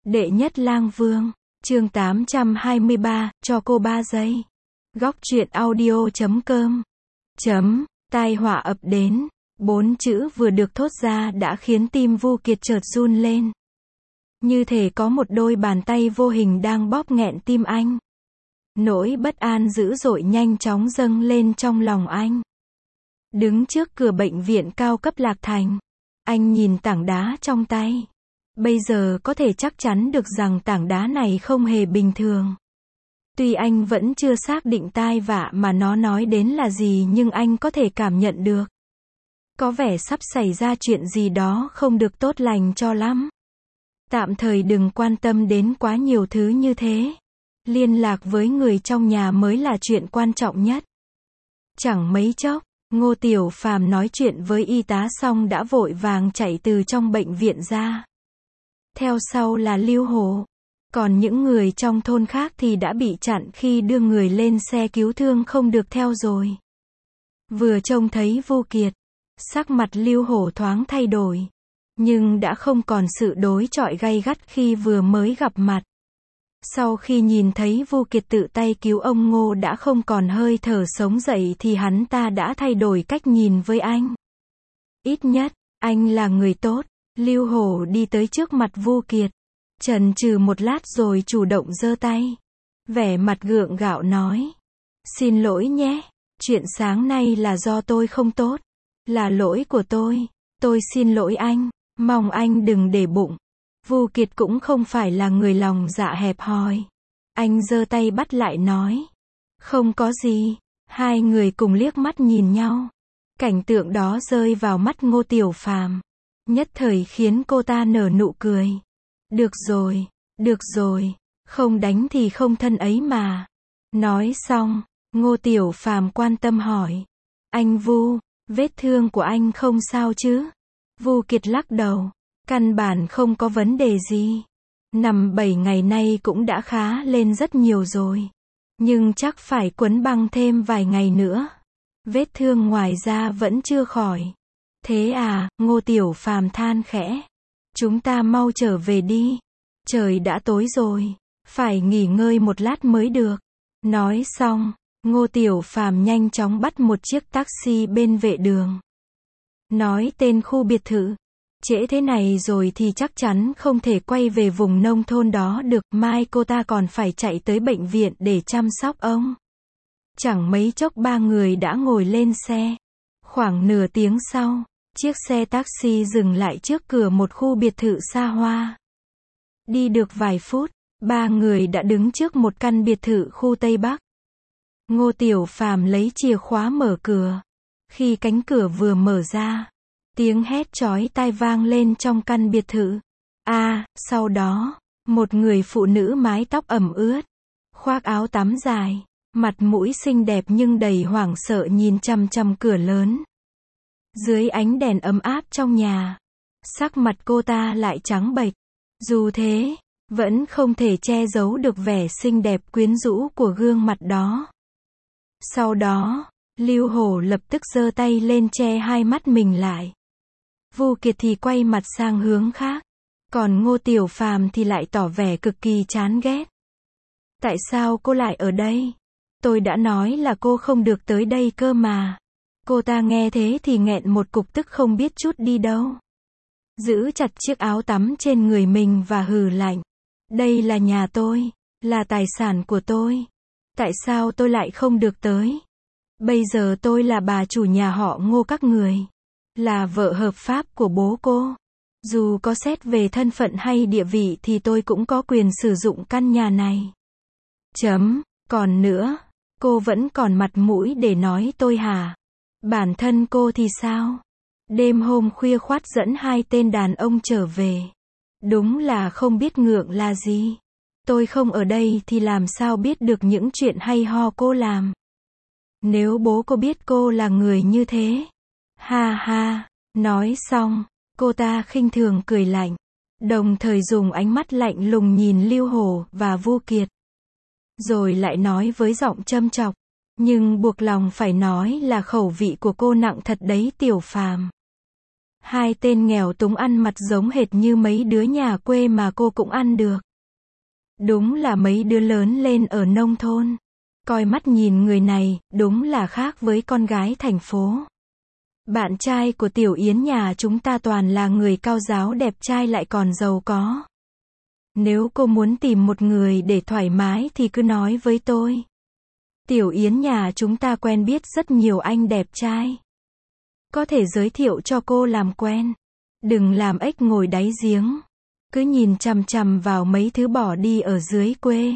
Đệ nhất lang vương, chương 823, cho cô 3 giây. Góc truyện audio.com. Tai họa ập đến. 4 chữ vừa được thốt ra đã khiến tim Vu Kiệt chợt run lên. Như thể có một đôi bàn tay vô hình đang bóp nghẹn tim anh. Nỗi bất an dữ dội nhanh chóng dâng lên trong lòng anh. Đứng trước cửa bệnh viện cao cấp Lạc Thành, anh nhìn tảng đá trong tay. Bây giờ có thể chắc chắn được rằng tảng đá này không hề bình thường. Tuy anh vẫn chưa xác định tai vạ mà nó nói đến là gì, nhưng anh có thể cảm nhận được. Có vẻ sắp xảy ra chuyện gì đó không được tốt lành cho lắm. Tạm thời đừng quan tâm đến quá nhiều thứ như thế. Liên lạc với người trong nhà mới là chuyện quan trọng nhất. Chẳng mấy chốc, Ngô Tiểu Phàm nói chuyện với y tá xong đã vội vàng chạy từ trong bệnh viện ra. Theo sau là Lưu Hổ. Còn những người trong thôn khác thì đã bị chặn khi đưa người lên xe cứu thương không được theo rồi. Vừa trông thấy Vu Kiệt, sắc mặt Lưu Hổ thoáng thay đổi. Nhưng đã không còn sự đối chọi gay gắt khi vừa mới gặp mặt. Sau khi nhìn thấy Vu Kiệt tự tay cứu ông Ngô đã không còn hơi thở sống dậy thì hắn ta đã thay đổi cách nhìn với anh. Ít nhất, anh là người tốt. Lưu Hổ đi tới trước mặt Vu Kiệt. Chần chừ một lát rồi chủ động giơ tay. Vẻ mặt gượng gạo nói. Xin lỗi nhé. Chuyện sáng nay là do tôi không tốt. Là lỗi của tôi. Tôi xin lỗi anh. Mong anh đừng để bụng. Vu Kiệt cũng không phải là người lòng dạ hẹp hòi. Anh giơ tay bắt lại nói. Không có gì. Hai người cùng liếc mắt nhìn nhau. Cảnh tượng đó rơi vào mắt Ngô Tiểu Phàm. Nhất thời khiến cô ta nở nụ cười. Được rồi, không đánh thì không thân ấy mà. Nói xong, Ngô Tiểu Phàm quan tâm hỏi. Anh Vu, vết thương của anh không sao chứ? Vu Kiệt lắc đầu. Căn bản không có vấn đề gì. Nằm 7 ngày nay cũng đã khá lên rất nhiều rồi. Nhưng chắc phải quấn băng thêm vài ngày nữa. Vết thương ngoài da vẫn chưa khỏi. Thế à, Ngô Tiểu Phàm than khẽ. Chúng ta mau trở về đi. Trời đã tối rồi. Phải nghỉ ngơi một lát mới được. Nói xong, Ngô Tiểu Phàm nhanh chóng bắt một chiếc taxi bên vệ đường. Nói tên khu biệt thự. Trễ thế này rồi thì chắc chắn không thể quay về vùng nông thôn đó được. Mai cô ta còn phải chạy tới bệnh viện để chăm sóc ông. Chẳng mấy chốc ba người đã ngồi lên xe. Khoảng nửa tiếng sau, chiếc xe taxi dừng lại trước cửa một khu biệt thự xa hoa. Đi được vài phút, ba người đã đứng trước một căn biệt thự khu Tây Bắc. Ngô Tiểu Phàm lấy chìa khóa mở cửa. Khi cánh cửa vừa mở ra, tiếng hét chói tai vang lên trong căn biệt thự. Sau đó, một người phụ nữ mái tóc ẩm ướt, khoác áo tắm dài, mặt mũi xinh đẹp nhưng đầy hoảng sợ nhìn chằm chằm cửa lớn. Dưới ánh đèn ấm áp trong nhà, sắc mặt cô ta lại trắng bệch. Dù thế, vẫn không thể che giấu được vẻ xinh đẹp quyến rũ của gương mặt đó. Sau đó, Lưu Hổ lập tức giơ tay lên che hai mắt mình lại. Vu Kiệt thì quay mặt sang hướng khác. Còn Ngô Tiểu Phàm thì lại tỏ vẻ cực kỳ chán ghét. Tại sao cô lại ở đây? Tôi đã nói là cô không được tới đây cơ mà. Cô ta nghe thế thì nghẹn một cục tức không biết chút đi đâu. Giữ chặt chiếc áo tắm trên người mình và hừ lạnh. Đây là nhà tôi, là tài sản của tôi. Tại sao tôi lại không được tới? Bây giờ tôi là bà chủ nhà họ Ngô các người. Là vợ hợp pháp của bố cô. Dù có xét về thân phận hay địa vị thì tôi cũng có quyền sử dụng căn nhà này. Còn nữa, cô vẫn còn mặt mũi để nói tôi hả? Bản thân cô thì sao? Đêm hôm khuya khoắt dẫn hai tên đàn ông trở về. Đúng là không biết ngượng là gì. Tôi không ở đây thì làm sao biết được những chuyện hay ho cô làm. Nếu bố cô biết cô là người như thế. Ha ha. Nói xong, cô ta khinh thường cười lạnh. Đồng thời dùng ánh mắt lạnh lùng nhìn Lưu Hổ và Vu Kiệt. Rồi lại nói với giọng châm chọc. Nhưng buộc lòng phải nói là khẩu vị của cô nặng thật đấy Tiểu Phàm. Hai tên nghèo túng ăn mặc giống hệt như mấy đứa nhà quê mà cô cũng ăn được. Đúng là mấy đứa lớn lên ở nông thôn. Coi mắt nhìn người này, đúng là khác với con gái thành phố. Bạn trai của Tiểu Yến nhà chúng ta toàn là người cao giáo đẹp trai lại còn giàu có. Nếu cô muốn tìm một người để thoải mái thì cứ nói với tôi. Tiểu Yến nhà chúng ta quen biết rất nhiều anh đẹp trai. Có thể giới thiệu cho cô làm quen. Đừng làm ếch ngồi đáy giếng. Cứ nhìn chằm chằm vào mấy thứ bỏ đi ở dưới quê.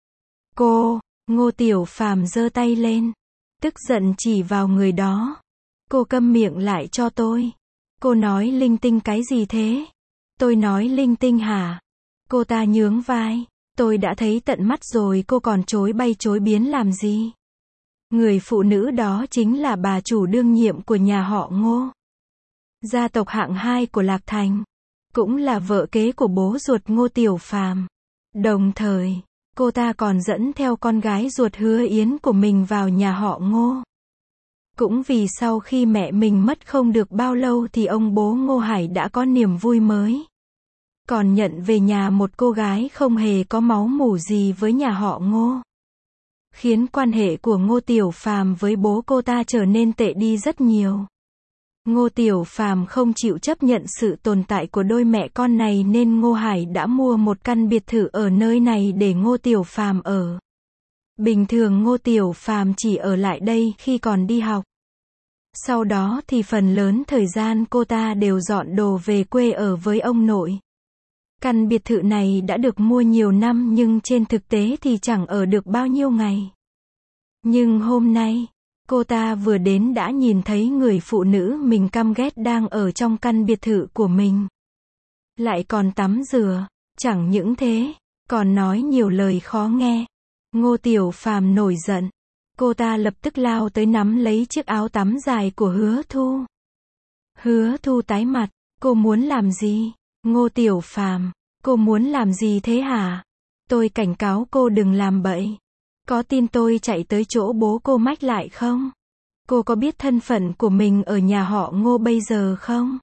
Cô, Ngô Tiểu Phàm giơ tay lên. Tức giận chỉ vào người đó. Cô câm miệng lại cho tôi. Cô nói linh tinh cái gì thế? Tôi nói linh tinh hả? Cô ta nhướng vai. Tôi đã thấy tận mắt rồi cô còn chối bay chối biến làm gì? Người phụ nữ đó chính là bà chủ đương nhiệm của nhà họ Ngô. Gia tộc hạng 2 của Lạc Thành. Cũng là vợ kế của bố ruột Ngô Tiểu Phàm. Đồng thời, cô ta còn dẫn theo con gái ruột Hứa Yến của mình vào nhà họ Ngô. Cũng vì sau khi mẹ mình mất không được bao lâu thì ông bố Ngô Hải đã có niềm vui mới. Còn nhận về nhà một cô gái không hề có máu mủ gì với nhà họ Ngô. Khiến quan hệ của Ngô Tiểu Phàm với bố cô ta trở nên tệ đi rất nhiều. Ngô Tiểu Phàm không chịu chấp nhận sự tồn tại của đôi mẹ con này nên Ngô Hải đã mua một căn biệt thự ở nơi này để Ngô Tiểu Phàm ở. Bình thường Ngô Tiểu Phàm chỉ ở lại đây khi còn đi học. Sau đó thì phần lớn thời gian cô ta đều dọn đồ về quê ở với ông nội. Căn biệt thự này đã được mua nhiều năm nhưng trên thực tế thì chẳng ở được bao nhiêu ngày. Nhưng hôm nay, cô ta vừa đến đã nhìn thấy người phụ nữ mình căm ghét đang ở trong căn biệt thự của mình. Lại còn tắm rửa, chẳng những thế, còn nói nhiều lời khó nghe. Ngô Tiểu Phàm nổi giận. Cô ta lập tức lao tới nắm lấy chiếc áo tắm dài của Hứa Thu. Hứa Thu tái mặt, cô muốn làm gì? Ngô Tiểu Phàm, cô muốn làm gì thế hả? Tôi cảnh cáo cô đừng làm bậy. Có tin tôi chạy tới chỗ bố cô mách lại không? Cô có biết thân phận của mình ở nhà họ Ngô bây giờ không?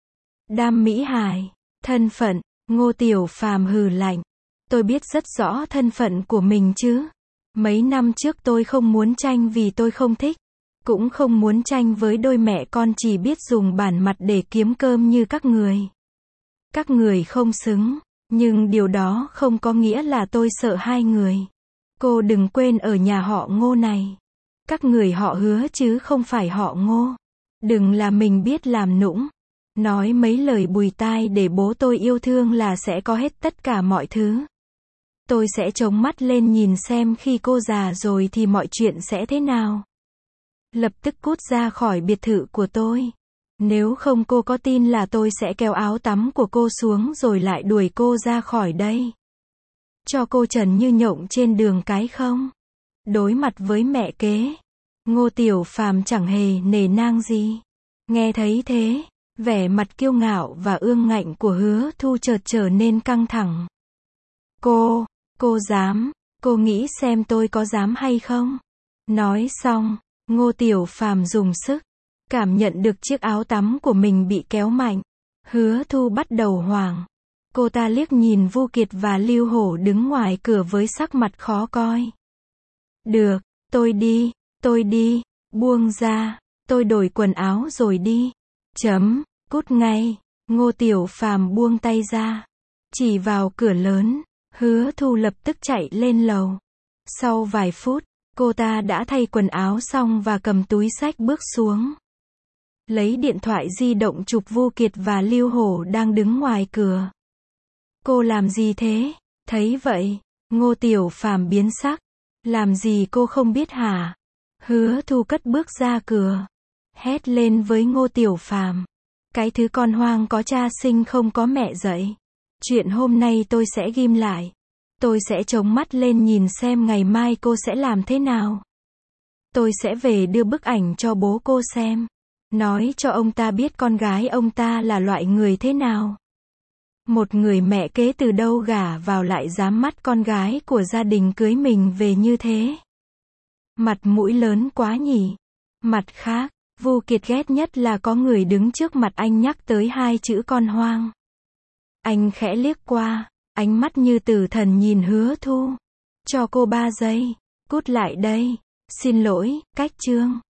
Đam Mỹ Hải, thân phận, Ngô Tiểu Phàm hừ lạnh. Tôi biết rất rõ thân phận của mình chứ. Mấy năm trước tôi không muốn tranh vì tôi không thích. Cũng không muốn tranh với đôi mẹ con chỉ biết dùng bản mặt để kiếm cơm như các người. Các người không xứng, nhưng điều đó không có nghĩa là tôi sợ hai người. Cô đừng quên ở nhà họ Ngô này. Các người họ Hứa chứ không phải họ Ngô. Đừng là mình biết làm nũng. Nói mấy lời bùi tai để bố tôi yêu thương là sẽ có hết tất cả mọi thứ. Tôi sẽ chống mắt lên nhìn xem khi cô già rồi thì mọi chuyện sẽ thế nào. Lập tức cút ra khỏi biệt thự của tôi. Nếu không cô có tin là tôi sẽ kéo áo tắm của cô xuống rồi lại đuổi cô ra khỏi đây. Cho cô trần như nhộng trên đường cái không? Đối mặt với mẹ kế, Ngô Tiểu Phàm chẳng hề nể nang gì. Nghe thấy thế, vẻ mặt kiêu ngạo và ương ngạnh của Hứa Thu chợt trở nên căng thẳng. Cô dám, cô nghĩ xem tôi có dám hay không? Nói xong, Ngô Tiểu Phàm dùng sức, cảm nhận được chiếc áo tắm của mình bị kéo mạnh. Hứa Thu bắt đầu hoảng. Cô ta liếc nhìn Vu Kiệt và Lưu Hổ đứng ngoài cửa với sắc mặt khó coi. Được, tôi đi, buông ra, tôi đổi quần áo rồi đi. Cút ngay. Ngô Tiểu Phàm buông tay ra, chỉ vào cửa lớn. Hứa Thu lập tức chạy lên lầu. Sau vài phút, cô ta đã thay quần áo xong và cầm túi xách bước xuống. Lấy điện thoại di động chụp Vu Kiệt và Lưu Hổ đang đứng ngoài cửa. Cô làm gì thế? Thấy vậy, Ngô Tiểu Phàm biến sắc. Làm gì cô không biết hả? Hứa Thu cất bước ra cửa. Hét lên với Ngô Tiểu Phàm. Cái thứ con hoang có cha sinh không có mẹ dạy. Chuyện hôm nay tôi sẽ ghim lại. Tôi sẽ chống mắt lên nhìn xem ngày mai cô sẽ làm thế nào. Tôi sẽ về đưa bức ảnh cho bố cô xem. Nói cho ông ta biết con gái ông ta là loại người thế nào. Một người mẹ kế từ đâu gả vào lại dám mắt con gái của gia đình cưới mình về như thế. Mặt mũi lớn quá nhỉ. Mặt khác, Vu Kiệt ghét nhất là có người đứng trước mặt anh nhắc tới hai chữ con hoang. Anh khẽ liếc qua, ánh mắt như tử thần nhìn Hứa Thu. Cho cô 3 giây. Cút lại đây. Xin lỗi, Cách Trương.